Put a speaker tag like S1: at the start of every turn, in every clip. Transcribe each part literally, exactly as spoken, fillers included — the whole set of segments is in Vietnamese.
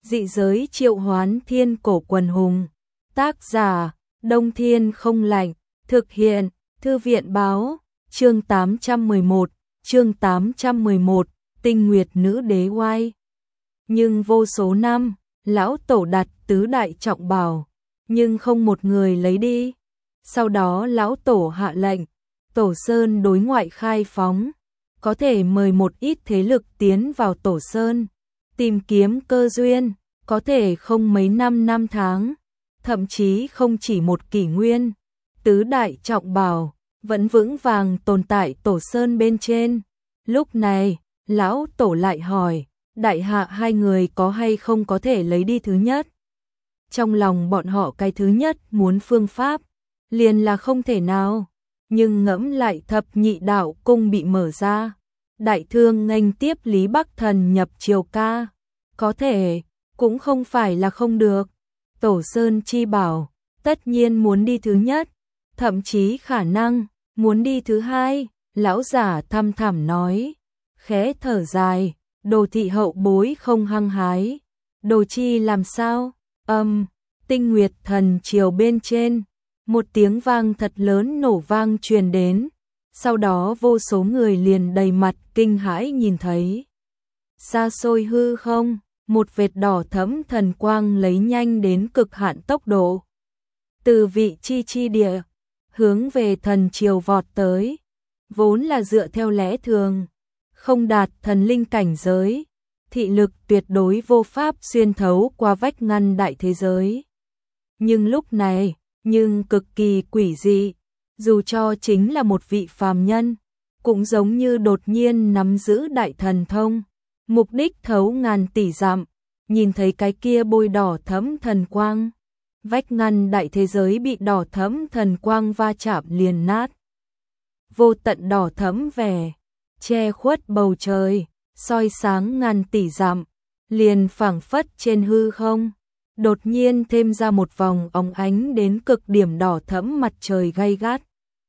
S1: Dị giới triệu hoán thiên cổ quần hùng. Tác giả, Đông Thiên không lạnh. Thực hiện, Thư viện báo. Chương tám trăm mười một, chương tám trăm mười một, Tinh Nguyệt nữ đế oai. Nhưng vô số năm, lão tổ đặt tứ đại trọng bảo, nhưng không một người lấy đi. Sau đó lão tổ hạ lệnh, Tổ Sơn đối ngoại khai phóng, có thể mời một ít thế lực tiến vào Tổ Sơn, tìm kiếm cơ duyên, có thể không mấy năm năm tháng, thậm chí không chỉ một kỷ nguyên. Tứ đại trọng bảo vẫn vững vàng tồn tại Tổ Sơn bên trên. Lúc này, lão tổ lại hỏi, đại hạ hai người có hay không có thể lấy đi thứ nhất? Trong lòng bọn họ cái thứ nhất muốn phương pháp, liền là không thể nào. Nhưng ngẫm lại thập nhị đạo cung bị mở ra, đại thương nghênh tiếp Lý Bắc Thần nhập triều ca, có thể, cũng không phải là không được. Tổ Sơn chi bảo, tất nhiên muốn đi thứ nhất, thậm chí khả năng muốn đi thứ hai. Lão giả thăm thẳm nói, khẽ thở dài, Đồ thị hậu bối không hăng hái. Đồ chi làm sao? Âm, um, Tinh Nguyệt thần triều bên trên, một tiếng vang thật lớn nổ vang truyền đến, sau đó vô số người liền đầy mặt kinh hãi nhìn thấy. Xa xôi hư không, một vệt đỏ thẫm thần quang lấy nhanh đến cực hạn tốc độ, từ vị chi chi địa, hướng về thần triều vọt tới. Vốn là dựa theo lẽ thường, không đạt thần linh cảnh giới, thị lực tuyệt đối vô pháp xuyên thấu qua vách ngăn đại thế giới. Nhưng lúc này, nhưng cực kỳ quỷ dị, dù cho chính là một vị phàm nhân, cũng giống như đột nhiên nắm giữ đại thần thông, mục đích thấu ngàn tỷ dặm, nhìn thấy cái kia bôi đỏ thẫm thần quang. Vách ngăn đại thế giới bị đỏ thẫm thần quang va chạm liền nát. Vô tận đỏ thẫm vẻ, che khuất bầu trời, soi sáng ngàn tỷ dặm, liền phảng phất trên hư không. Đột nhiên thêm ra một vòng óng ánh đến cực điểm đỏ thẫm mặt trời gay gắt.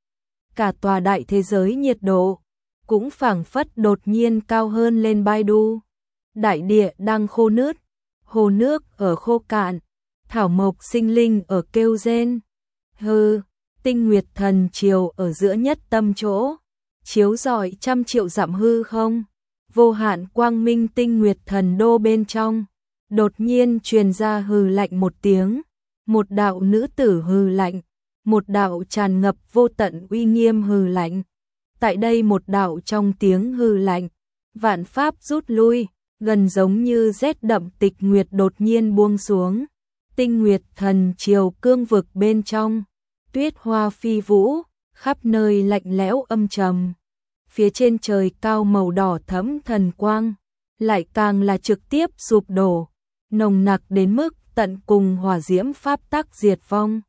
S1: Cả tòa đại thế giới nhiệt độ cũng phảng phất đột nhiên cao hơn lên bai đu. Đại địa đang khô nứt, hồ nước ở khô cạn, thảo mộc sinh linh ở kêu rên. Hư, Tinh Nguyệt thần triều ở giữa nhất tâm chỗ, chiếu rọi trăm triệu dặm hư không. Vô hạn quang minh Tinh Nguyệt thần đô bên trong, đột nhiên truyền ra hừ lạnh một tiếng, một đạo nữ tử hừ lạnh, một đạo tràn ngập vô tận uy nghiêm hừ lạnh. Tại đây một đạo trong tiếng hừ lạnh, vạn pháp rút lui, gần giống như rét đậm tịch nguyệt đột nhiên buông xuống. Tinh Nguyệt thần triều cương vực bên trong, tuyết hoa phi vũ, khắp nơi lạnh lẽo âm trầm. Phía trên trời cao màu đỏ thẫm thần quang, lại càng là trực tiếp sụp đổ, nồng nặc đến mức tận cùng hỏa diễm pháp tắc diệt vong.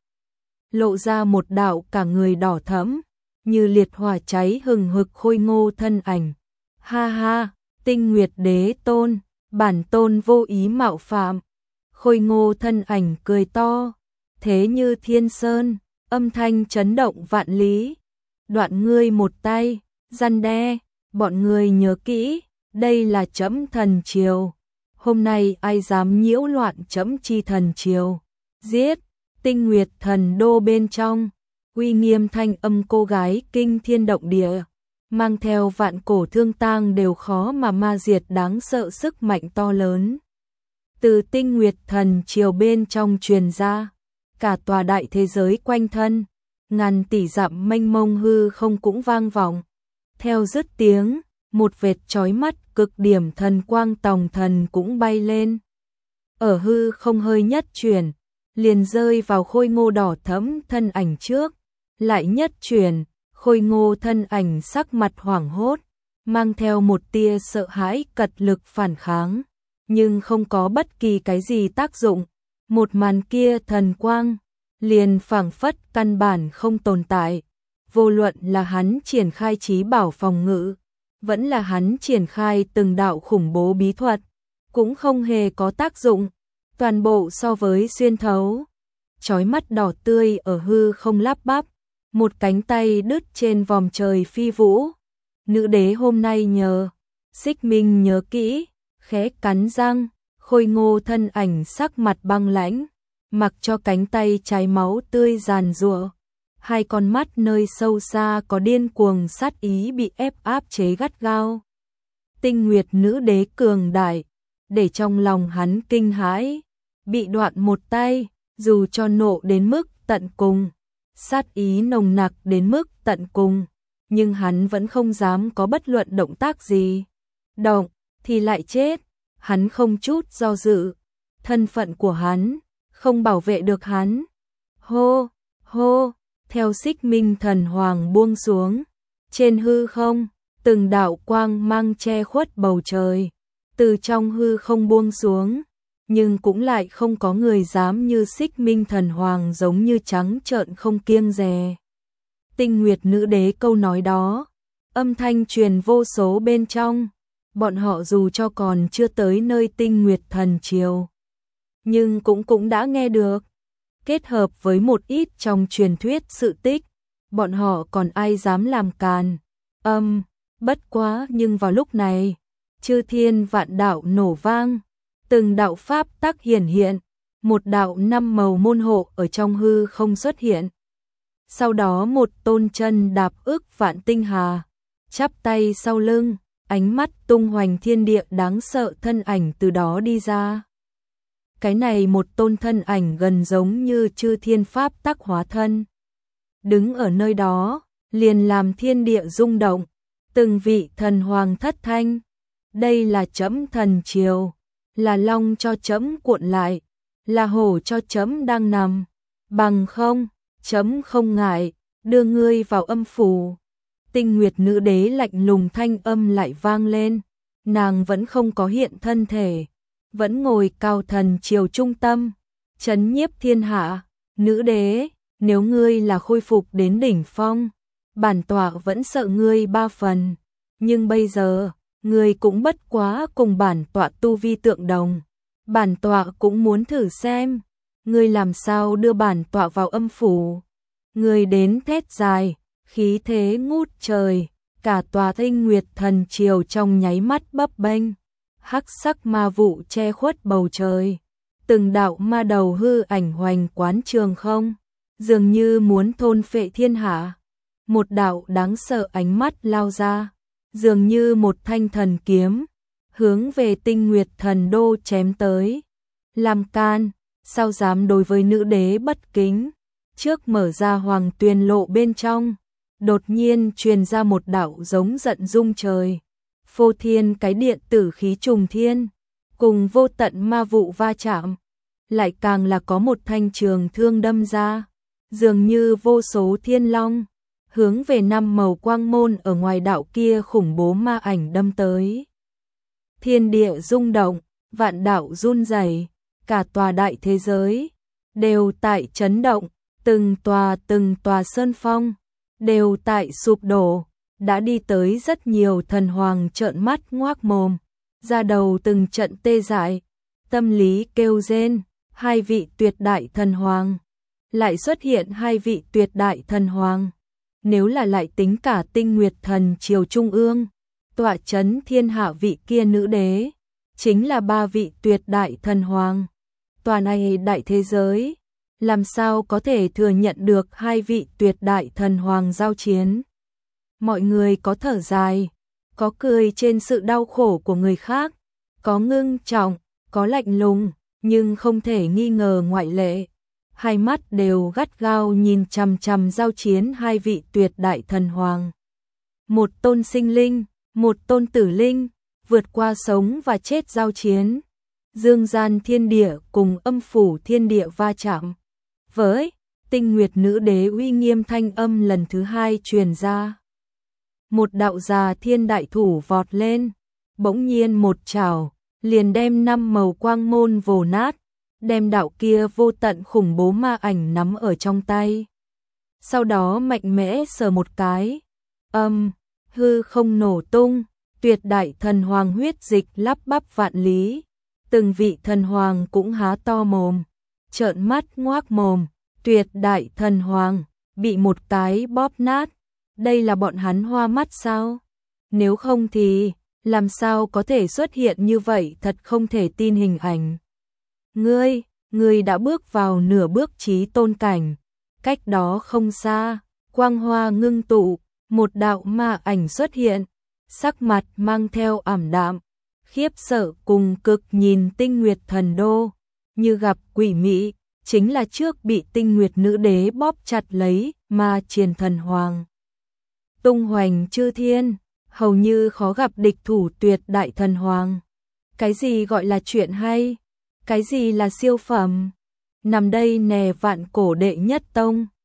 S1: Lộ ra một đạo cả người đỏ thẫm, như liệt hỏa cháy hừng hực khôi ngô thân ảnh. Ha ha, Tinh Nguyệt đế tôn, bản tôn vô ý mạo phạm. Khôi ngô thân ảnh cười to, thế như thiên sơn, âm thanh chấn động vạn lý. Đoạn ngươi một tay, răn đe, bọn ngươi nhớ kỹ, đây là trẫm thần triều. Hôm nay ai dám nhiễu loạn trẫm chi thần triều, giết. Tinh Nguyệt thần đô bên trong, uy nghiêm thanh âm cô gái kinh thiên động địa, mang theo vạn cổ thương tang đều khó mà ma diệt đáng sợ sức mạnh to lớn. Từ Tinh Nguyệt thần triều bên trong truyền ra, cả tòa đại thế giới quanh thân, ngàn tỷ dặm mênh mông hư không cũng vang vọng. Theo dứt tiếng, một vệt chói mắt cực điểm thần quang tòng thần cũng bay lên. Ở hư không hơi nhất chuyển, liền rơi vào khôi ngô đỏ thẫm thân ảnh trước, lại nhất chuyển, khôi ngô thân ảnh sắc mặt hoảng hốt, mang theo một tia sợ hãi cật lực phản kháng, nhưng không có bất kỳ cái gì tác dụng. Một màn kia thần quang, liền phảng phất căn bản không tồn tại. Vô luận là hắn triển khai trí bảo phòng ngự, vẫn là hắn triển khai từng đạo khủng bố bí thuật, cũng không hề có tác dụng. Toàn bộ so với xuyên thấu, chói mắt đỏ tươi ở hư không lắp bắp, một cánh tay đứt trên vòm trời phi vũ. Nữ đế hôm nay nhờ, Xích Minh nhớ kỹ, khẽ cắn răng, khôi ngô thân ảnh sắc mặt băng lãnh, mặc cho cánh tay cháy máu tươi giàn giụa, hai con mắt nơi sâu xa có điên cuồng sát ý bị ép áp chế gắt gao. Tinh Nguyệt nữ đế cường đại, để trong lòng hắn kinh hãi, bị đoạn một tay, dù cho nộ đến mức tận cùng, sát ý nồng nặc đến mức tận cùng, nhưng hắn vẫn không dám có bất luận động tác gì. Động thì lại chết, hắn không chút do dự, thân phận của hắn không bảo vệ được hắn. Hô, hô, theo xích minh thần hoàng buông xuống, trên hư không, từng đạo quang mang che khuất bầu trời, từ trong hư không buông xuống, nhưng cũng lại không có người dám như xích minh thần hoàng giống như trắng trợn không kiêng dè. Tinh Nguyệt nữ đế câu nói đó, âm thanh truyền vô số bên trong, bọn họ dù cho còn chưa tới nơi Tinh Nguyệt thần triều, nhưng cũng cũng đã nghe được. Kết hợp với một ít trong truyền thuyết sự tích, bọn họ còn ai dám làm càn. Âm, bất quá nhưng vào lúc này, chư thiên vạn đạo nổ vang, từng đạo pháp tắc hiển hiện, một đạo năm màu môn hộ ở trong hư không xuất hiện. Sau đó một tôn chân đạp ức vạn tinh hà, chắp tay sau lưng, ánh mắt tung hoành thiên địa đáng sợ thân ảnh từ đó đi ra. Cái này một tôn thân ảnh gần giống như chư thiên pháp tắc hóa thân. Đứng ở nơi đó, liền làm thiên địa rung động, từng vị thần hoàng thất thanh. Đây là chấm thần triều, là long cho chấm cuộn lại, là hổ cho chấm đang nằm, bằng không, chấm không ngại, đưa ngươi vào âm phủ. Tinh Nguyệt nữ đế lạnh lùng thanh âm lại vang lên, nàng vẫn không có hiện thân thể, vẫn ngồi cao thần triều trung tâm, chấn nhiếp thiên hạ. Nữ đế, nếu ngươi là khôi phục đến đỉnh phong, bản tọa vẫn sợ ngươi ba phần, nhưng bây giờ, ngươi cũng bất quá cùng bản tọa tu vi tượng đồng, bản tọa cũng muốn thử xem, ngươi làm sao đưa bản tọa vào âm phủ. Ngươi đến thét dài, khí thế ngút trời, cả tòa Tinh Nguyệt thần triều trong nháy mắt bấp bênh, hắc sắc ma vụ che khuất bầu trời, từng đạo ma đầu hư ảnh hoành quán trường không, dường như muốn thôn phệ thiên hạ. Một đạo đáng sợ ánh mắt lao ra, dường như một thanh thần kiếm, hướng về Tinh Nguyệt thần đô chém tới. Làm can, sao dám đối với nữ đế bất kính? Trước mở ra hoàng tuyền lộ bên trong, đột nhiên truyền ra một đạo giống giận rung trời. Phô thiên cái điện tử khí trùng thiên, cùng vô tận ma vụ va chạm, lại càng là có một thanh trường thương đâm ra, dường như vô số thiên long, hướng về năm màu quang môn ở ngoài đạo kia khủng bố ma ảnh đâm tới. Thiên địa rung động, vạn đạo run rẩy, cả tòa đại thế giới đều tại chấn động, từng tòa từng tòa sơn phong đều tại sụp đổ. Đã đi tới rất nhiều thần hoàng trợn mắt ngoác mồm, da đầu từng trận tê dại, tâm lý kêu rên. Hai vị tuyệt đại thần hoàng, lại xuất hiện hai vị tuyệt đại thần hoàng. Nếu là lại tính cả Tinh Nguyệt thần triều trung ương, tọa chấn thiên hạ vị kia nữ đế, chính là ba vị tuyệt đại thần hoàng. Tòa này đại thế giới, làm sao có thể thừa nhận được hai vị tuyệt đại thần hoàng giao chiến? Mọi người có thở dài, có cười trên sự đau khổ của người khác, có ngưng trọng, có lạnh lùng, nhưng không thể nghi ngờ ngoại lệ. Hai mắt đều gắt gao nhìn chằm chằm giao chiến hai vị tuyệt đại thần hoàng. Một tôn sinh linh, một tôn tử linh, vượt qua sống và chết giao chiến. Dương gian thiên địa cùng âm phủ thiên địa va chạm. Với Tinh Nguyệt nữ đế uy nghiêm thanh âm lần thứ hai truyền ra. Một đạo già thiên đại thủ vọt lên, bỗng nhiên một chảo, liền đem năm màu quang môn vồ nát, đem đạo kia vô tận khủng bố ma ảnh nắm ở trong tay. Sau đó mạnh mẽ sờ một cái, âm, hư không nổ tung, tuyệt đại thần hoàng huyết dịch lắp bắp vạn lý. Từng vị thần hoàng cũng há to mồm, trợn mắt ngoác mồm, tuyệt đại thần hoàng, bị một cái bóp nát. Đây là bọn hắn hoa mắt sao? Nếu không thì, làm sao có thể xuất hiện như vậy, thật không thể tin hình ảnh. Ngươi, ngươi đã bước vào nửa bước chí tôn cảnh, cách đó không xa, quang hoa ngưng tụ, một đạo ma ảnh xuất hiện, sắc mặt mang theo ảm đạm, khiếp sợ cùng cực nhìn Tinh Nguyệt Thần Đô, như gặp quỷ mị, chính là trước bị Tinh Nguyệt Nữ Đế bóp chặt lấy, mà Triền Thần Hoàng. Tung hoành chư thiên, hầu như khó gặp địch thủ tuyệt đại thần hoàng. Cái gì gọi là chuyện hay? Cái gì là siêu phẩm? Nằm đây nè vạn cổ đệ nhất tông.